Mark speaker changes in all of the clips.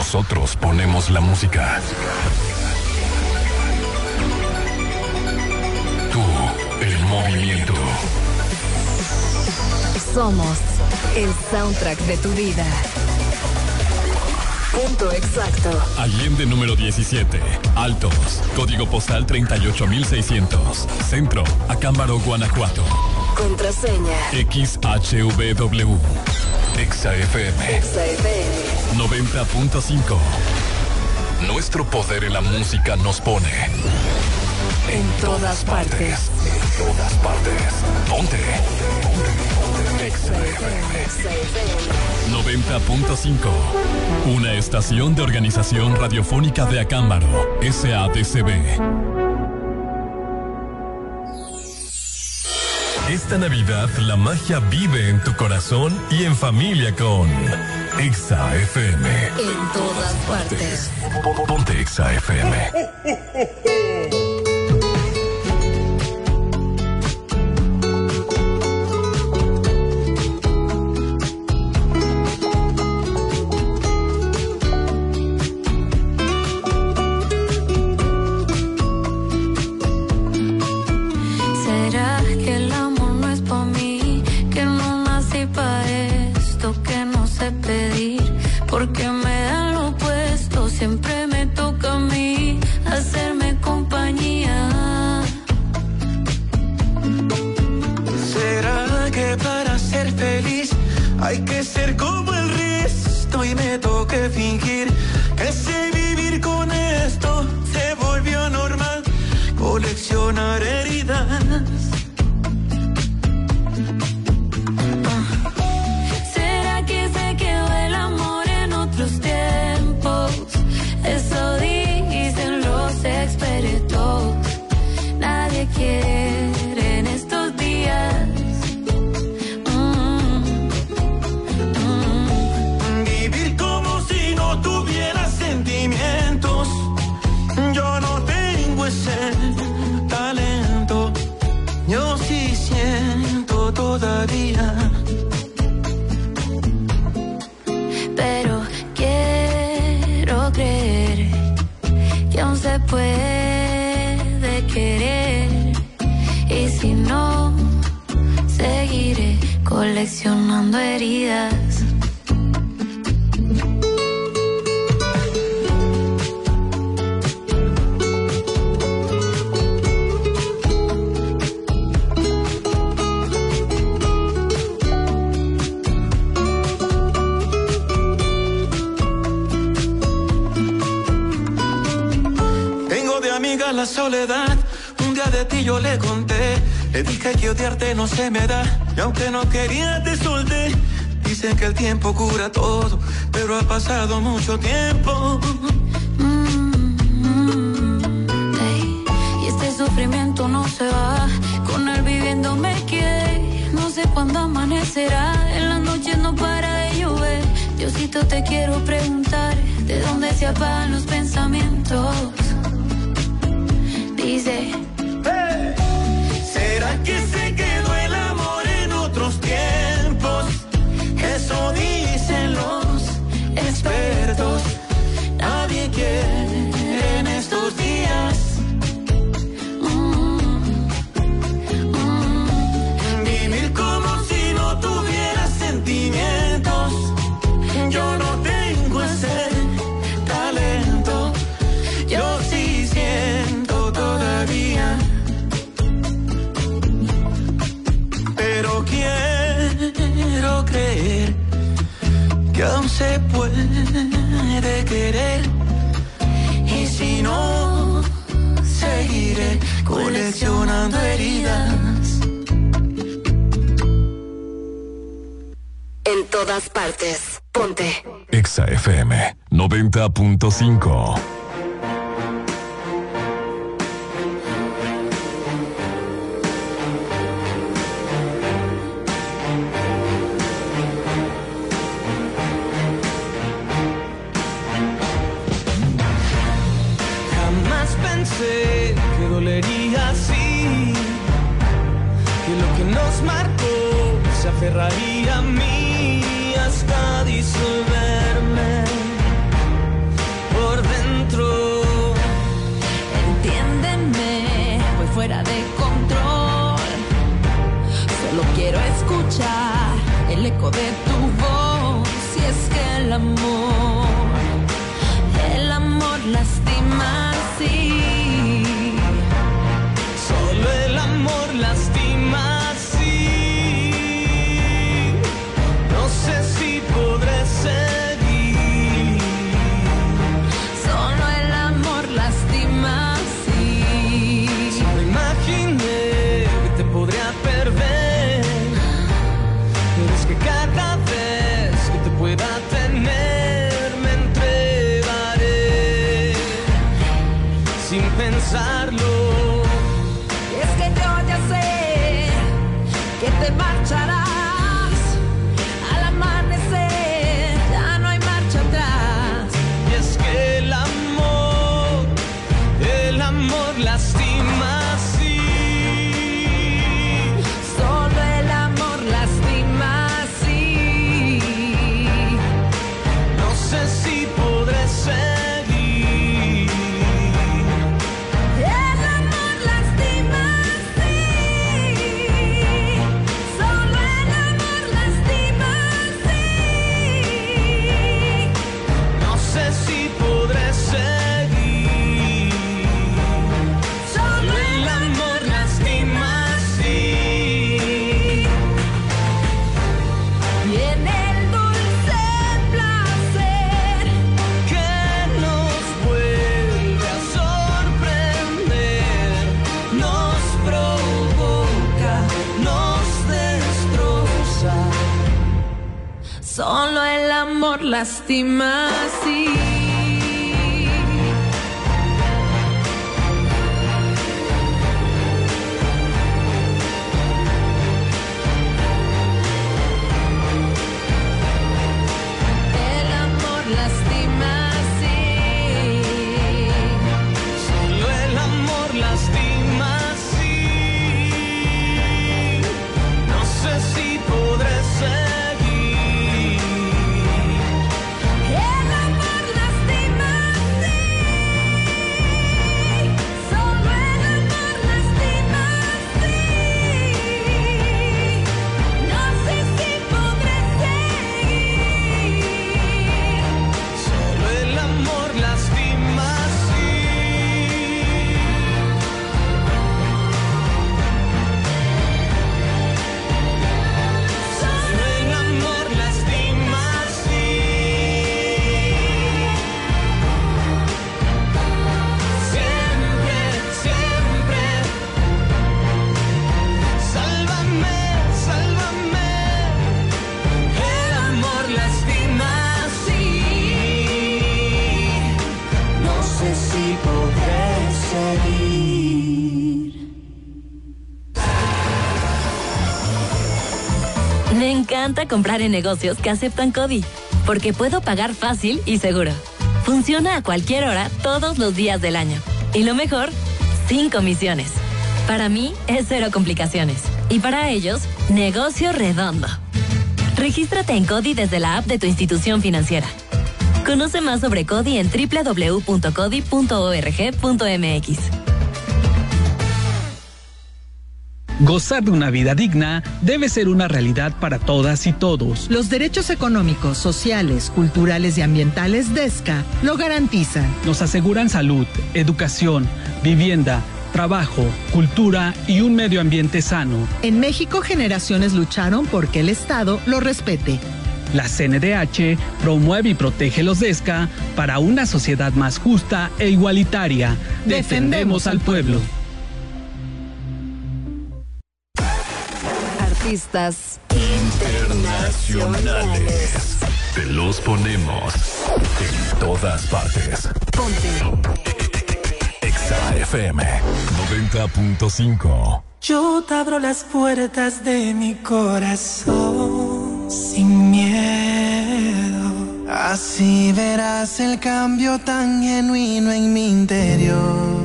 Speaker 1: Nosotros ponemos la música. Tú, el movimiento.
Speaker 2: Somos el soundtrack de tu vida. Punto exacto.
Speaker 1: Allende número 17, Altos, código postal 38600, Centro, Acámbaro, Guanajuato.
Speaker 2: Contraseña
Speaker 1: XHVW, Exa FM.
Speaker 2: Exa FM
Speaker 1: 90.5. Nuestro poder en la música nos pone
Speaker 2: en todas partes.
Speaker 1: En todas partes. Ponte. Exa FM 90.5. Una estación de Organización Radiofónica de Acámbaro, SADCB. Esta Navidad la magia vive en tu corazón y en familia con Exa FM.
Speaker 2: En todas partes.
Speaker 1: Ponte Exa FM.
Speaker 3: Porque me dan lo opuesto, siempre me toca a mí hacerme compañía.
Speaker 4: ¿Será que para ser feliz hay que ser como el resto y me toque fingir que sé vivir con esto? Se volvió normal coleccionar heridas.
Speaker 3: Eso dicen los expertos. Nadie quiere en estos días
Speaker 4: vivir como si no tuviera sentimientos. Yo no tengo ese talento. Yo sí siento todavía.
Speaker 3: Pero quiero creer que aún se puede querer, y si no, seguiré coleccionando heridas.
Speaker 4: La soledad, un día de ti yo le conté, le dije que odiarte no se me da, y aunque no quería te solté. Dicen que el tiempo cura todo, pero ha pasado mucho tiempo.
Speaker 3: Y este sufrimiento no se va, con él viviendo me quedé. No sé cuándo amanecerá, en las noches no para de llover. Diosito, te quiero preguntar, ¿de dónde se apagan los pensamientos? Dice,
Speaker 4: hey. ¿Será que se quedó el amor en otros tiempos? Eso dicen los expertos. Nadie quiere en estos días vivir como si no tuviera sentimientos. Yo no tengo ese talento. Yo sí siento todavía, pero quiero creer que aún se puede querer, y si no, seguiré coleccionando heridas.
Speaker 2: En todas partes, ponte
Speaker 1: Exa FM 90.5.
Speaker 4: Pensé que dolería así, que lo que nos marcó se aferraría a mí hasta disolverme.
Speaker 3: de tu voz. Y es que el amor lastima, sí.
Speaker 4: Solo el amor lastima, sí. No sé si podré seguir.
Speaker 3: Solo el amor lastima, sí.
Speaker 4: No imaginé que te podría perder, pero es que cada vez que te pueda tener me entregaré sin pensarlo.
Speaker 3: Es que yo ya sé que te marcharás al amanecer, ya no hay marcha atrás.
Speaker 4: Y es que el amor lastima, sí.
Speaker 3: Solo el amor lastima, sí.
Speaker 4: No sé si podré seguir.
Speaker 3: El amor lastima, sí. Solo el amor lastima, sí.
Speaker 4: No sé si podré seguir.
Speaker 3: Solo
Speaker 4: El amor lastima, sí.
Speaker 3: y en el dulce placer
Speaker 4: Que nos vuelve a sorprender, nos provoca, nos destroza.
Speaker 3: solo el amor lastima, sí. El amor lastima, sí.
Speaker 4: Solo el amor lastima, sí. No sé si podré seguir.
Speaker 3: El amor lastima, sí. Solo el amor lastima, sí. No sé si podré seguir.
Speaker 4: Solo el amor lastima, sí. Solo el amor lastima, sí. Siempre, siempre. Sálvame, sálvame. El amor lastima, sí. No sé si podré seguir.
Speaker 5: Me encanta comprar en negocios que aceptan CODI, porque puedo pagar fácil y seguro. Funciona a cualquier hora, todos los días del año. Y lo mejor, sin comisiones. Para mí, es cero complicaciones. Y para ellos, negocio redondo. Regístrate en CODI desde la app de tu institución financiera. Conoce más sobre CODI en www.codi.org.mx.
Speaker 6: Gozar de una vida digna debe ser una realidad para todas y todos.
Speaker 7: Los derechos económicos, sociales, culturales y ambientales de ESCA lo garantizan.
Speaker 6: Nos aseguran salud, educación, vivienda, trabajo, cultura y un medio ambiente sano.
Speaker 7: En México, generaciones lucharon porque el Estado lo respete.
Speaker 6: La CNDH promueve y protege los DESCA para una sociedad más justa e igualitaria. Defendemos al pueblo.
Speaker 2: Artistas internacionales.
Speaker 1: Te los ponemos en todas partes.
Speaker 2: Ponte.
Speaker 1: Exa FM 90.5.
Speaker 4: Yo te abro las puertas de mi corazón sin miedo. Así verás el cambio tan genuino en mi interior.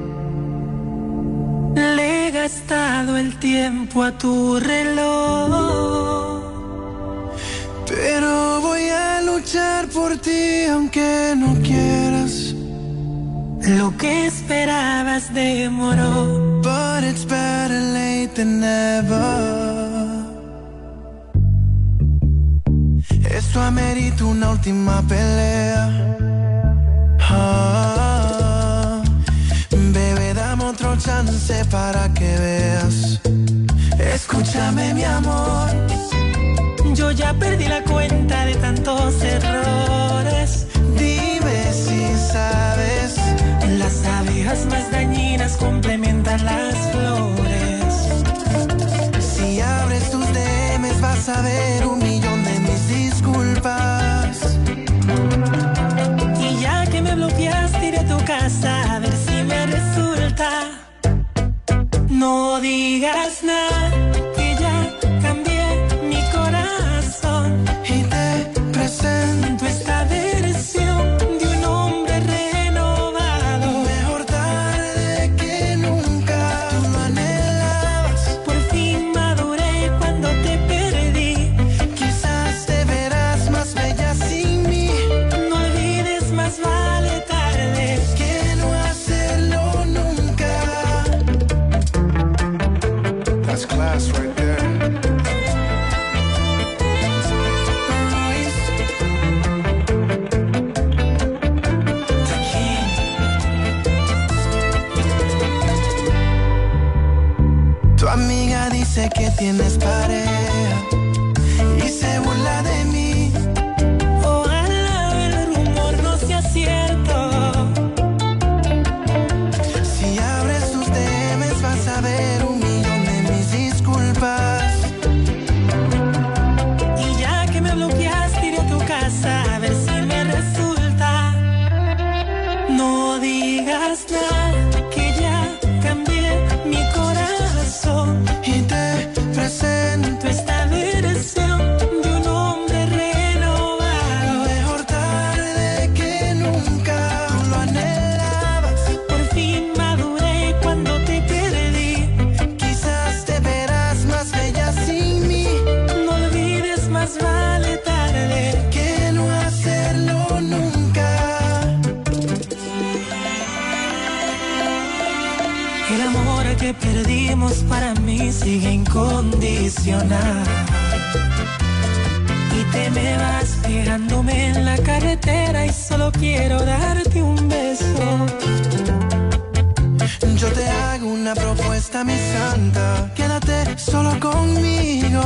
Speaker 4: Le he gastado el tiempo a tu reloj, pero voy a luchar por ti aunque no quieras. Lo que esperabas demoró, but it's better late than never. Esto amerita una última pelea. Bebé, dame otro chance para que veas. Escúchame, mi amor.
Speaker 8: Yo ya perdí la cuenta de tantos errores.
Speaker 4: Dime si sabes.
Speaker 8: Las abejas más dañinas complementan las flores.
Speaker 4: Si abres tus DMs vas a ver 1,000,000 de mis disculpas.
Speaker 8: Y ya que me bloqueaste iré a tu casa a ver si me resulta. No digas nada, que ya cambié mi corazón.
Speaker 4: Y te presento
Speaker 8: esta versión de un hombre renovado.
Speaker 4: Mejor tarde que nunca. Tú lo anhelabas.
Speaker 8: Por fin maduré cuando te perdí.
Speaker 4: Quizás te verás más bella sin mí.
Speaker 8: No olvides, más vale tarde
Speaker 4: que no hacerlo nunca. That's class right there. Tu amiga dice que tienes pareja y se burla de mí.
Speaker 8: Ojalá el rumor no sea cierto.
Speaker 4: Si abres tus DMs vas a ver 1,000,000 de mis disculpas.
Speaker 8: Y ya que me bloqueaste iré a tu casa a ver si me resulta. No digas nada, que ya cambié mi corazón.
Speaker 4: Y te presento
Speaker 8: esta versión de un hombre renovado.
Speaker 4: Mejor tarde que nunca. Tú lo anhelabas.
Speaker 8: Por fin maduré cuando te perdí.
Speaker 4: Quizás te verás más bella sin mí.
Speaker 8: No olvides, más vale tarde
Speaker 4: que no hacerlo nunca.
Speaker 8: El amor que perdimos para mí sigue incondicional. Y te me vas pegándome en la carretera y solo quiero darte un beso.
Speaker 4: Yo te hago una propuesta, mi santa. Quédate solo conmigo.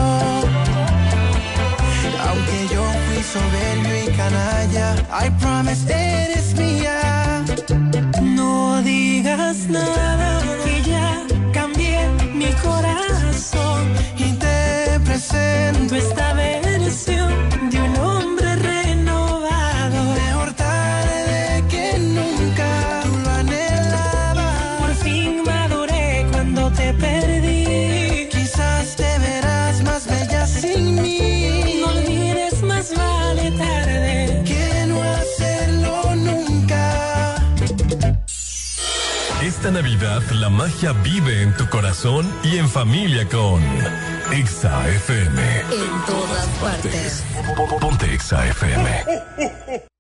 Speaker 4: Aunque yo fui soberbio y canalla, I promise eres mía.
Speaker 8: No digas nada, que ya cambié mi corazón.
Speaker 4: Y te presento
Speaker 8: esta versión de un hombre renovado.
Speaker 4: Mejor tarde que nunca. Tú lo anhelabas.
Speaker 8: Por fin maduré cuando te perdí.
Speaker 4: Quizás te verás más bella sin mí.
Speaker 8: No olvides, más vale tarde
Speaker 4: que no hacerlo nunca.
Speaker 1: Esta Navidad la magia vive en tu corazón y en familia con Exa FM.
Speaker 2: En todas partes.
Speaker 1: Ponte Exa FM.